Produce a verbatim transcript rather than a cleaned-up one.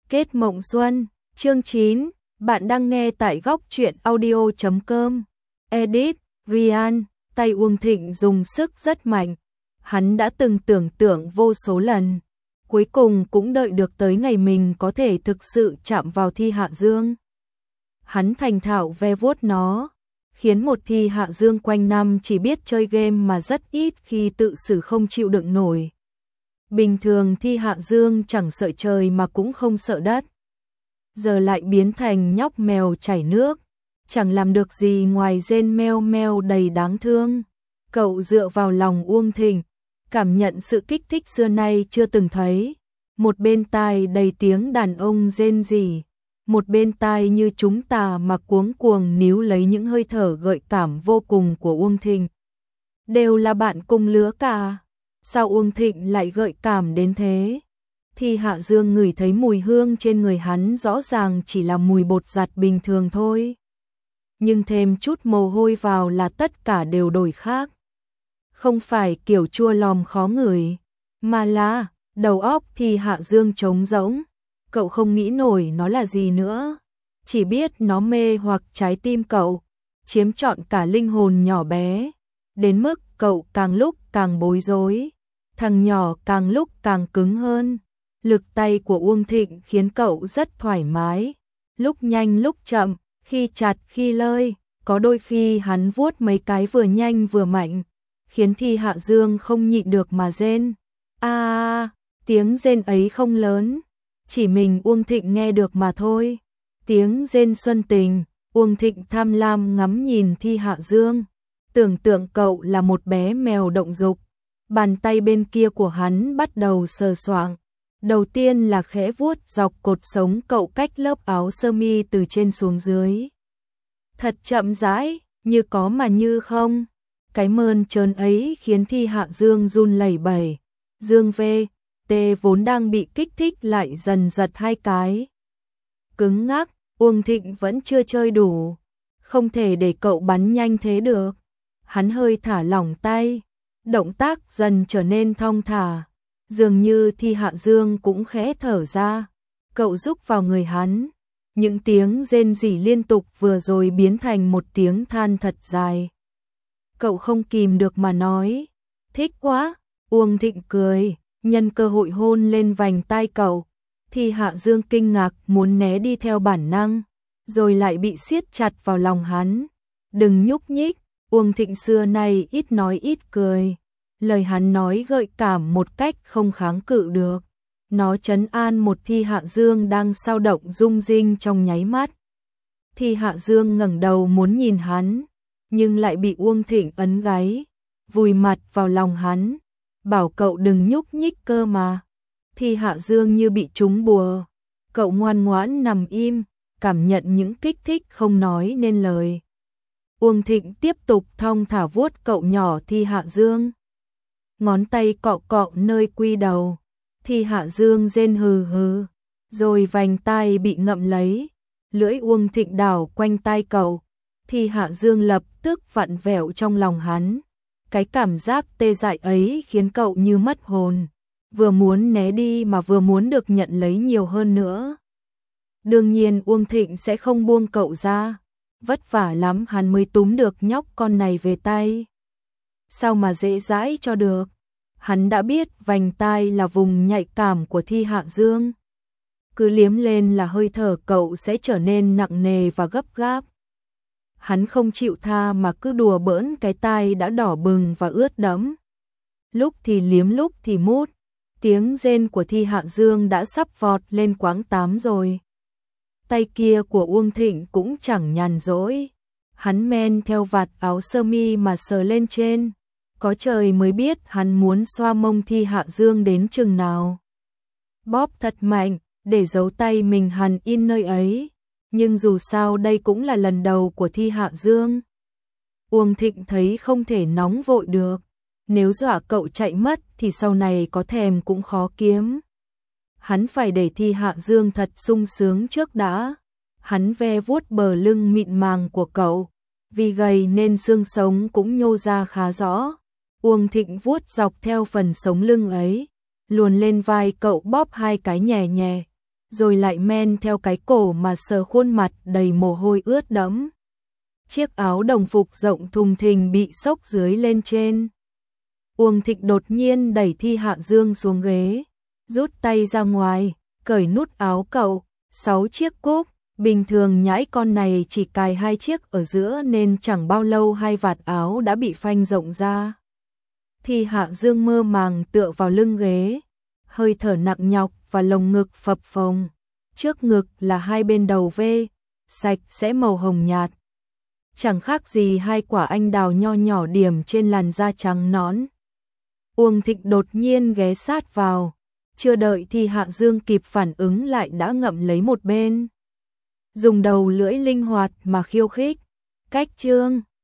Kết mộng xuân, chương chín, bạn đang nghe tại góc truyện audio chấm com. Edit, Ryan, tay Uông Thịnh dùng sức rất mạnh. Hắn đã từng tưởng tượng vô số lần, cuối cùng cũng đợi được tới ngày mình có thể thực sự chạm vào Thi Hạ Dương. Hắn thành thạo ve vuốt nó, khiến một Thi Hạ Dương quanh năm chỉ biết chơi game mà rất ít khi tự xử không chịu đựng nổi. Bình thường Thi Hạ Dương chẳng sợ trời mà cũng không sợ đất. Giờ lại biến thành nhóc mèo chảy nước, chẳng làm được gì ngoài rên meo meo đầy đáng thương. Cậu dựa vào lòng Uông Thịnh, cảm nhận sự kích thích xưa nay chưa từng thấy. Một bên tai đầy tiếng đàn ông rên rỉ, một bên tai như chúng ta mà cuống cuồng níu lấy những hơi thở gợi cảm vô cùng của Uông Thịnh. Đều là bạn cùng lứa cả. Sao Uông Thịnh lại gợi cảm đến thế? Thi Hạ Dương ngửi thấy mùi hương trên người hắn rõ ràng chỉ là mùi bột giặt bình thường thôi. Nhưng thêm chút mồ hôi vào là tất cả đều đổi khác. Không phải kiểu chua lòm khó ngửi, mà là đầu óc Thi Hạ Dương trống rỗng. Cậu không nghĩ nổi nó là gì nữa. Chỉ biết nó mê hoặc trái tim cậu, chiếm trọn cả linh hồn nhỏ bé. Đến mức cậu càng lúc càng bối rối. Thằng nhỏ càng lúc càng cứng hơn. Lực tay của Uông Thịnh khiến cậu rất thoải mái. Lúc nhanh lúc chậm, khi chặt khi lơi. Có đôi khi hắn vuốt mấy cái vừa nhanh vừa mạnh, khiến Thi Hạ Dương không nhịn được mà rên. À, tiếng rên ấy không lớn, chỉ mình Uông Thịnh nghe được mà thôi. Tiếng rên xuân tình. Uông Thịnh tham lam ngắm nhìn Thi Hạ Dương, tưởng tượng cậu là một bé mèo động dục. Bàn tay bên kia của hắn bắt đầu sờ soạng. Đầu tiên là khẽ vuốt dọc cột sống cậu cách lớp áo sơ mi từ trên xuống dưới. Thật chậm rãi, như có mà như không. Cái mơn trớn ấy khiến Thi Hạ Dương run lẩy bẩy. Dương V, T vốn đang bị kích thích lại dần giật hai cái. Cứng ngắc, Uông Thịnh vẫn chưa chơi đủ. Không thể để cậu bắn nhanh thế được. Hắn hơi thả lỏng tay. Động tác dần trở nên thong thả. Dường như Thi Hạ Dương cũng khẽ thở ra. Cậu rúc vào người hắn. Những tiếng rên rỉ liên tục vừa rồi biến thành một tiếng than thật dài. Cậu không kìm được mà nói. Thích quá. Uông Thịnh cười, nhân cơ hội hôn lên vành tai cậu. Thi Hạ Dương kinh ngạc muốn né đi theo bản năng, rồi lại bị siết chặt vào lòng hắn. Đừng nhúc nhích. Uông Thịnh xưa nay ít nói ít cười. Lời hắn nói gợi cảm một cách không kháng cự được. Nó trấn an một Thi Hạ Dương đang xao động rung rinh trong nháy mắt. Thi Hạ Dương ngẩng đầu muốn nhìn hắn, nhưng lại bị Uông Thịnh ấn gáy, vùi mặt vào lòng hắn, bảo cậu đừng nhúc nhích cơ mà. Thi Hạ Dương như bị trúng bùa, cậu ngoan ngoãn nằm im, cảm nhận những kích thích không nói nên lời. Uông Thịnh tiếp tục thong thả vuốt cậu nhỏ Thi Hạ Dương. Ngón tay cọ cọ nơi quy đầu. Thi Hạ Dương rên hừ hừ, rồi vành tai bị ngậm lấy. Lưỡi Uông Thịnh đảo quanh tai cậu. Thi Hạ Dương lập tức vặn vẹo trong lòng hắn. Cái cảm giác tê dại ấy khiến cậu như mất hồn. Vừa muốn né đi mà vừa muốn được nhận lấy nhiều hơn nữa. Đương nhiên Uông Thịnh sẽ không buông cậu ra. Vất vả lắm hắn mới túm được nhóc con này về tay. Sao mà dễ dãi cho được. Hắn đã biết vành tai là vùng nhạy cảm của Thi Hạ Dương. Cứ liếm lên là hơi thở cậu sẽ trở nên nặng nề và gấp gáp. Hắn không chịu tha mà cứ đùa bỡn cái tai đã đỏ bừng và ướt đẫm. Lúc thì liếm lúc thì mút. Tiếng rên của Thi Hạ Dương đã sắp vọt lên quãng tám rồi. Tay kia của Uông Thịnh cũng chẳng nhàn rỗi. Hắn men theo vạt áo sơ mi mà sờ lên trên. Có trời mới biết hắn muốn xoa mông Thi Hạ Dương đến chừng nào. Bóp thật mạnh, để dấu tay mình hằn in nơi ấy. Nhưng dù sao đây cũng là lần đầu của Thi Hạ Dương. Uông Thịnh thấy không thể nóng vội được. Nếu dọa cậu chạy mất thì sau này có thèm cũng khó kiếm. Hắn phải để Thi Hạ Dương thật sung sướng trước đã. Hắn ve vuốt bờ lưng mịn màng của cậu. Vì gầy nên xương sống cũng nhô ra khá rõ. Uông Thịnh vuốt dọc theo phần sống lưng ấy, luồn lên vai cậu bóp hai cái nhẹ nhẹ. rồi lại men theo cái cổ mà sờ khuôn mặt đầy mồ hôi ướt đẫm. Chiếc áo đồng phục rộng thùng thình bị xốc dưới lên trên. Uông Thịnh đột nhiên đẩy Thi Hạ Dương xuống ghế, rút tay ra ngoài, cởi nút áo cậu, sáu chiếc cúc, bình thường nhãi con này chỉ cài hai chiếc ở giữa nên chẳng bao lâu hai vạt áo đã bị phanh rộng ra. Thi Hạ Dương mơ màng tựa vào lưng ghế, hơi thở nặng nhọc và lồng ngực phập phồng, trước ngực là hai bên đầu V, sạch sẽ màu hồng nhạt. Chẳng khác gì hai quả anh đào nho nhỏ điểm trên làn da trắng nõn. Uông Thịnh đột nhiên ghé sát vào, chưa đợi Thi Hạ Dương kịp phản ứng lại đã ngậm lấy một bên. Dùng đầu lưỡi linh hoạt mà khiêu khích, cách trương,